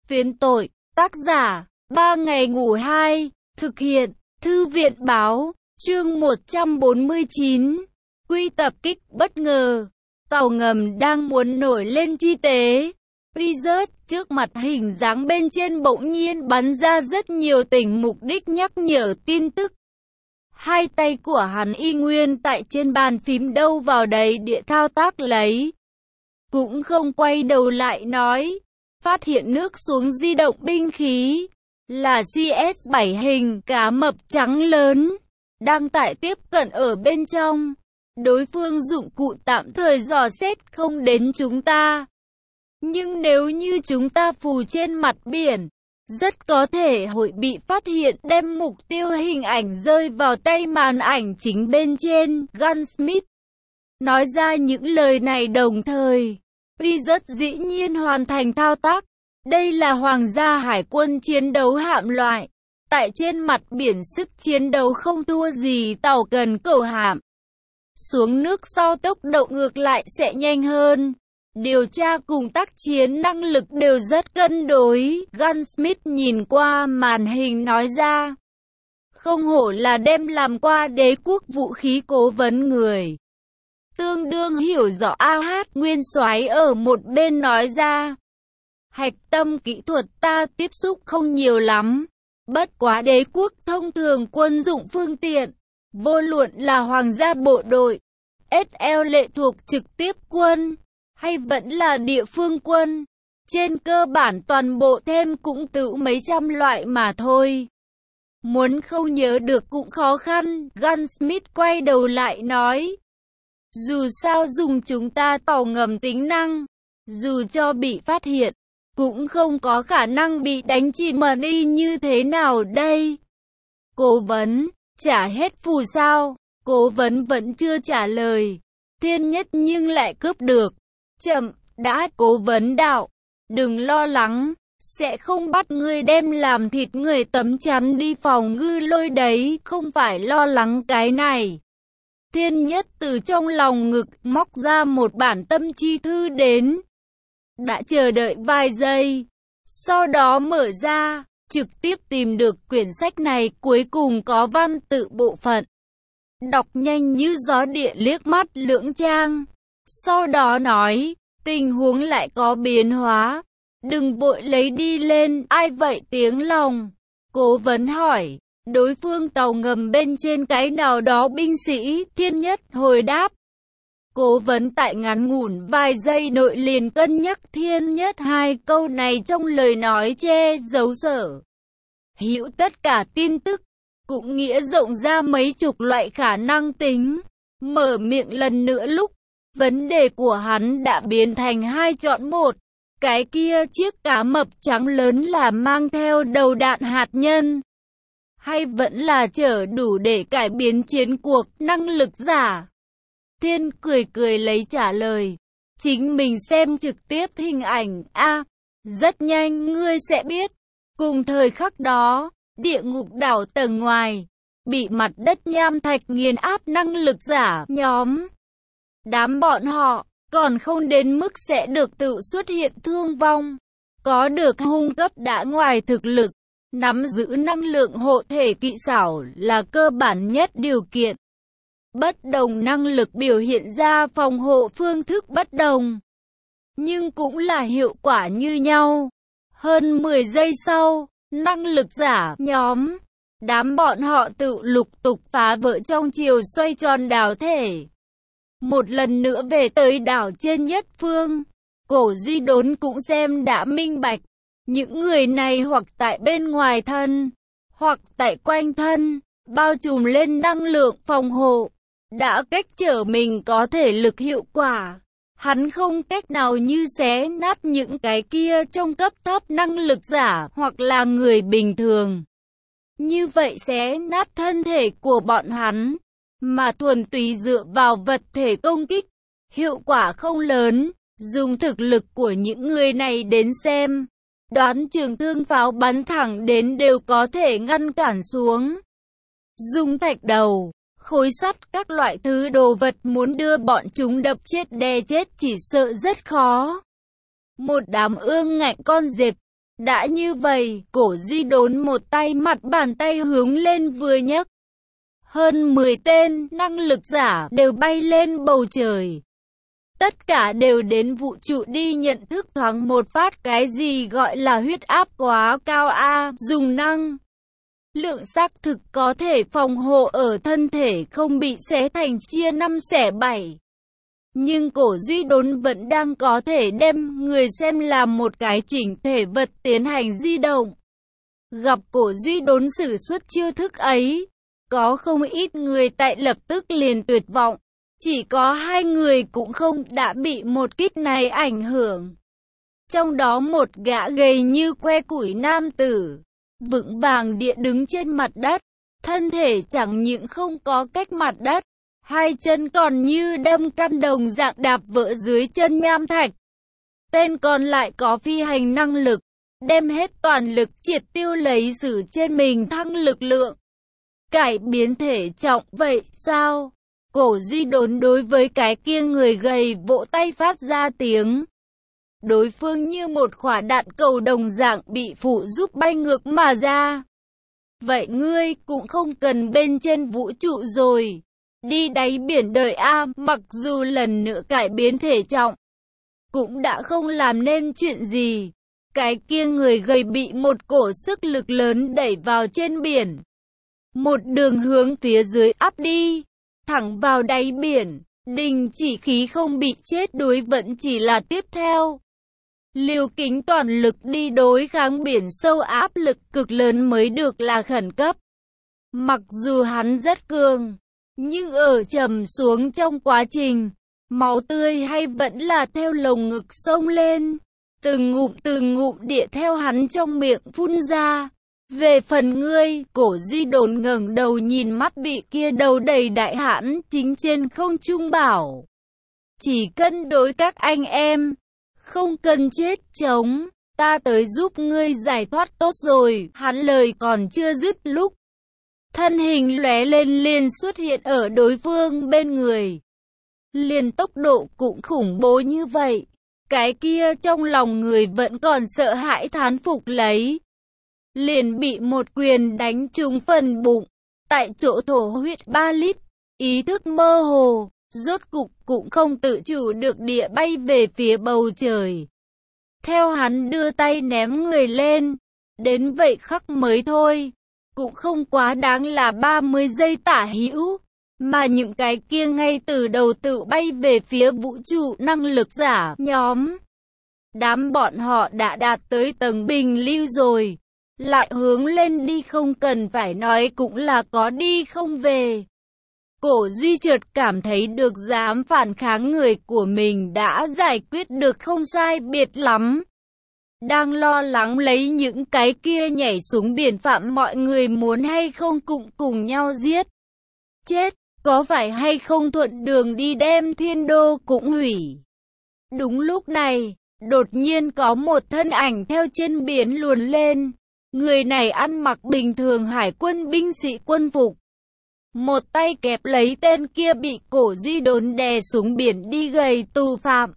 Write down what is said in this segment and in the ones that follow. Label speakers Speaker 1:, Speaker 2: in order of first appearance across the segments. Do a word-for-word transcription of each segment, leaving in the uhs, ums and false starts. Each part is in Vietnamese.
Speaker 1: Phiến tội, tác giả, ba ngày ngủ hai, thực hiện, thư viện báo, chương một trăm bốn mươi chín, quy tập kích bất ngờ, tàu ngầm đang muốn nổi lên chi tế. Wizard, trước mặt hình dáng bên trên bỗng nhiên bắn ra rất nhiều tỉnh mục đích nhắc nhở tin tức. Hai tay của hắn y nguyên tại trên bàn phím đâu vào đấy địa thao tác lấy. Cũng không quay đầu lại nói. Phát hiện nước xuống di động binh khí. Là C S bảy hình cá mập trắng lớn. Đang tải tiếp cận ở bên trong. Đối phương dụng cụ tạm thời dò xét không đến chúng ta. Nhưng nếu như chúng ta phù trên mặt biển, rất có thể hội bị phát hiện, đem mục tiêu hình ảnh rơi vào tay màn ảnh chính bên trên. Gunsmith nói ra những lời này đồng thời. Wizard dĩ nhiên hoàn thành thao tác. Đây là Hoàng gia Hải quân chiến đấu hạm loại. Tại trên mặt biển sức chiến đấu không thua gì tàu cần cầu hạm. Xuống nước sau tốc độ ngược lại sẽ nhanh hơn. Điều tra cùng tác chiến năng lực đều rất cân đối. Gunsmith nhìn qua màn hình nói ra. Không hổ là đem làm qua đế quốc vũ khí cố vấn người. Tương đương hiểu rõ. A hát Nguyên Soái ở một bên nói ra. Hạch tâm kỹ thuật ta tiếp xúc không nhiều lắm. Bất quá đế quốc thông thường quân dụng phương tiện. Vô luận là hoàng gia bộ đội, ét lờ lệ thuộc trực tiếp quân, hay vẫn là địa phương quân. Trên cơ bản toàn bộ thêm cũng tự mấy trăm loại mà thôi. Muốn không nhớ được cũng khó khăn. Gunsmith quay đầu lại nói. Dù sao dùng chúng ta tàu ngầm tính năng, dù cho bị phát hiện, cũng không có khả năng bị đánh chìm đi như thế nào đây? Cố vấn, trả hết phù sao? Cố vấn vẫn chưa trả lời. Thiên Nhất nhưng lại cướp được. Chậm, đã. Cố vấn đạo. Đừng lo lắng, sẽ không bắt ngươi đem làm thịt người tấm chắn đi phòng ngư lôi đấy, không phải lo lắng cái này. Thiên Nhất từ trong lòng ngực móc ra một bản tâm chi thư đến. Đã chờ đợi vài giây, sau đó mở ra, trực tiếp tìm được quyển sách này, cuối cùng có văn tự bộ phận. Đọc nhanh như gió địa liếc mắt lưỡng trang. Sau đó nói, tình huống lại có biến hóa. Đừng vội lấy đi lên. Ai vậy? Tiếng lòng. Cố vấn hỏi. Đối phương tàu ngầm bên trên cái nào đó binh sĩ. Thiên Nhất hồi đáp. Cố vấn tại ngắn ngủn vài giây nội liền cân nhắc Thiên Nhất hai câu này trong lời nói che giấu sở hữu tất cả tin tức, cũng nghĩa rộng ra mấy chục loại khả năng tính. Mở miệng lần nữa lúc, vấn đề của hắn đã biến thành hai chọn một. Cái kia chiếc cá mập trắng lớn là mang theo đầu đạn hạt nhân, hay vẫn là chở đủ để cải biến chiến cuộc năng lực giả? Thiên cười cười lấy trả lời. Chính mình xem trực tiếp hình ảnh. A, à, rất nhanh ngươi sẽ biết. Cùng thời khắc đó, địa ngục đảo tầng ngoài, bị mặt đất nham thạch nghiền áp năng lực giả nhóm. Đám bọn họ, còn không đến mức sẽ được tự xuất hiện thương vong. Có được hung cấp đã ngoài thực lực, nắm giữ năng lượng hộ thể kỹ xảo là cơ bản nhất điều kiện. Bất đồng năng lực biểu hiện ra phòng hộ phương thức bất đồng, nhưng cũng là hiệu quả như nhau. Hơn mười giây sau, năng lực giả nhóm, đám bọn họ tự lục tục phá vỡ trong chiều xoay tròn đảo thể. Một lần nữa về tới đảo trên nhất phương. Cổ Duy Đốn cũng xem đã minh bạch. Những người này hoặc tại bên ngoài thân, hoặc tại quanh thân, bao trùm lên năng lượng phòng hộ, đã cách trở mình có thể lực hiệu quả. Hắn không cách nào như xé nát những cái kia trong cấp thấp năng lực giả hoặc là người bình thường. Như vậy xé nát thân thể của bọn hắn, mà thuần túy dựa vào vật thể công kích, hiệu quả không lớn. Dùng thực lực của những người này đến xem, đoán trường thương pháo bắn thẳng đến đều có thể ngăn cản xuống. Dùng thạch đầu, khối sắt, các loại thứ đồ vật muốn đưa bọn chúng đập chết đè chết chỉ sợ rất khó. Một đám ương ngạnh con dẹp, Đã như vậy, Cổ Duy Đốn một tay mặt bàn tay hướng lên vừa nhấc. Hơn mười tên năng lực giả đều bay lên bầu trời. Tất cả đều đến vũ trụ đi nhận thức thoáng một phát cái gì gọi là huyết áp quá cao a, dùng năng lượng xác thực có thể phòng hộ ở thân thể không bị xé thành chia năm xẻ bảy. Nhưng Cổ Duy Đốn vẫn đang có thể đem người xem là một cái chỉnh thể vật tiến hành di động. Gặp Cổ Duy Đốn sử xuất chiêu thức ấy, có không ít người tại lập tức liền tuyệt vọng. Chỉ có hai người cũng không đã bị một kích này ảnh hưởng. Trong đó một gã gầy như que củi nam tử, vững vàng địa đứng trên mặt đất, thân thể chẳng những không có cách mặt đất, hai chân còn như đâm căn đồng dạng đạp vỡ dưới chân nham thạch. Tên còn lại có phi hành năng lực, đem hết toàn lực triệt tiêu lấy sử trên mình thăng lực lượng. Cải biến thể trọng vậy sao? Cổ Duy Đốn đối với cái kia người gầy vỗ tay phát ra tiếng. Đối phương như một quả đạn cầu đồng dạng bị phụ giúp bay ngược mà ra. Vậy ngươi cũng không cần bên trên vũ trụ rồi. Đi đáy biển đời A, mặc dù lần nữa cải biến thể trọng, cũng đã không làm nên chuyện gì. Cái kia người gầy bị một cổ sức lực lớn đẩy vào trên biển. Một đường hướng phía dưới áp đi, thẳng vào đáy biển. Đình chỉ khí không bị chết đuối vẫn chỉ là tiếp theo. Liều kính toàn lực đi đối kháng biển sâu áp lực cực lớn mới được là khẩn cấp. Mặc dù hắn rất cường, nhưng ở trầm xuống trong quá trình, máu tươi hay vẫn là theo lồng ngực sông lên. Từng ngụm từng ngụm địa theo hắn trong miệng phun ra. Về phần ngươi, Cổ Duy Đốn ngẩng đầu nhìn mắt vị kia đầu đầy đại hãn chính trên không trung bảo. Chỉ cân đối các anh em, không cần chết chống, ta tới giúp ngươi giải thoát tốt rồi. Hắn lời còn chưa dứt lúc, thân hình lóe lên liền xuất hiện ở đối phương bên người. Liền tốc độ cũng khủng bố như vậy, cái kia trong lòng người vẫn còn sợ hãi thán phục lấy. Liền bị một quyền đánh trúng phần bụng, tại chỗ thổ huyết ba lít, ý thức mơ hồ, rốt cục cũng không tự chủ được địa bay về phía bầu trời. Theo hắn đưa tay ném người lên, đến vậy khắc mới thôi, cũng không quá đáng là ba mươi giây tả hữu, mà những cái kia ngay từ đầu tự bay về phía vũ trụ năng lực giả nhóm. Đám bọn họ đã đạt tới tầng bình lưu rồi. Lại hướng lên đi không cần phải nói cũng là có đi không về. Cổ Duy chợt cảm thấy được dám phản kháng người của mình đã giải quyết được không sai biệt lắm. Đang lo lắng lấy những cái kia nhảy xuống biển phạm mọi người muốn hay không cũng cùng nhau giết. Chết, có phải hay không thuận đường đi đem thiên đô cũng hủy. Đúng lúc này, đột nhiên có một thân ảnh theo trên biển luồn lên. Người này ăn mặc bình thường hải quân binh sĩ quân phục. Một tay kẹp lấy tên kia bị Cổ Duy Đốn đè xuống biển đi gầy tù phạm.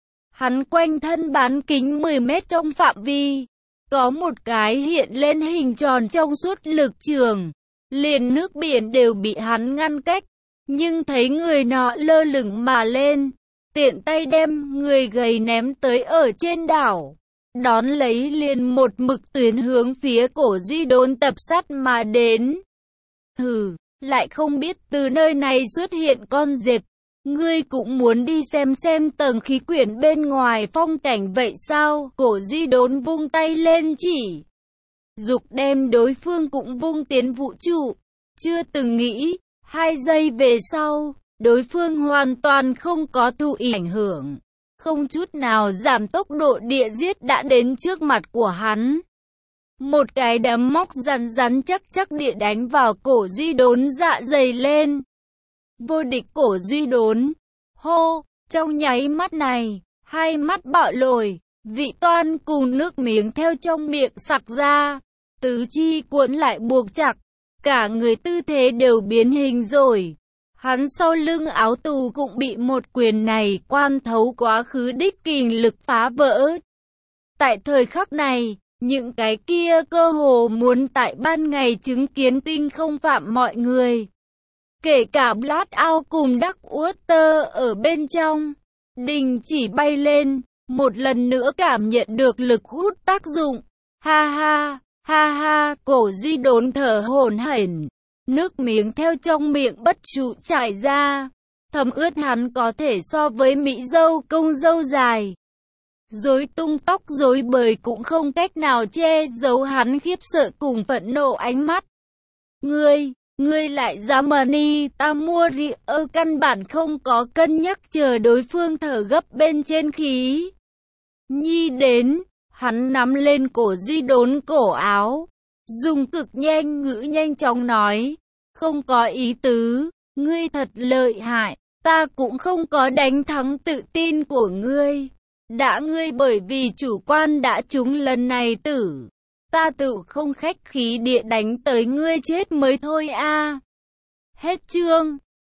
Speaker 1: Hắn quanh thân bán kính mười mét trong phạm vi. Có một cái hiện lên hình tròn trong suốt lực trường. Liền nước biển đều bị hắn ngăn cách. Nhưng thấy người nọ lơ lửng mà lên. Tiện tay đem người gầy ném tới ở trên đảo. Đón lấy liền một mực tuyến hướng phía Cổ Duy Đốn tập sát mà đến. Hừ, lại không biết từ nơi này xuất hiện con dẹp. Ngươi cũng muốn đi xem xem tầng khí quyển bên ngoài phong cảnh vậy sao? Cổ Duy Đốn vung tay lên chỉ dục đem đối phương cũng vung tiến vũ trụ. Chưa từng nghĩ, hai giây về sau, đối phương hoàn toàn không có thụ ảnh hưởng. Không chút nào giảm tốc độ địa giết đã đến trước mặt của hắn. Một cái đấm móc rắn rắn chắc chắc địa đánh vào Cổ Duy Đốn dạ dày lên. Vô địch Cổ Duy Đốn. Hô, trong nháy mắt này, hai mắt bạo lồi, vị toan cùng nước miếng theo trong miệng sặc ra. Tứ chi cuộn lại buộc chặt, cả người tư thế đều biến hình rồi. Hắn sau lưng áo tù cũng bị một quyền này quan thấu quá khứ đích kình lực phá vỡ. Tại thời khắc này, Những cái kia cơ hồ muốn tại ban ngày chứng kiến tinh không phạm mọi người. Kể cả Blackout cùng Darkwater ở bên trong. Đình chỉ bay lên, một lần nữa cảm nhận được lực hút tác dụng. Ha ha, ha ha, cổ Duy Đốn thở hổn hển. Nước miếng theo trong miệng bất trụ chảy ra. Thấm ướt hắn có thể so với mỹ dâu công dâu dài. Rối tung tóc rối bời cũng không cách nào che giấu hắn khiếp sợ cùng phẫn nộ ánh mắt. Ngươi, ngươi lại dám mờ ni, ta mua ri ơ căn bản không có cân nhắc chờ đối phương thở gấp bên trên khí. Nhi đến, hắn nắm lên cổ Duy Đốn cổ áo, dùng cực nhanh ngữ nhanh chóng nói, không có ý tứ, ngươi thật lợi hại, ta cũng không có đánh thắng tự tin của ngươi. Đã ngươi bởi vì chủ quan đã trúng lần này tử, ta tự không khách khí địa đánh tới ngươi chết mới thôi a. Hết chương.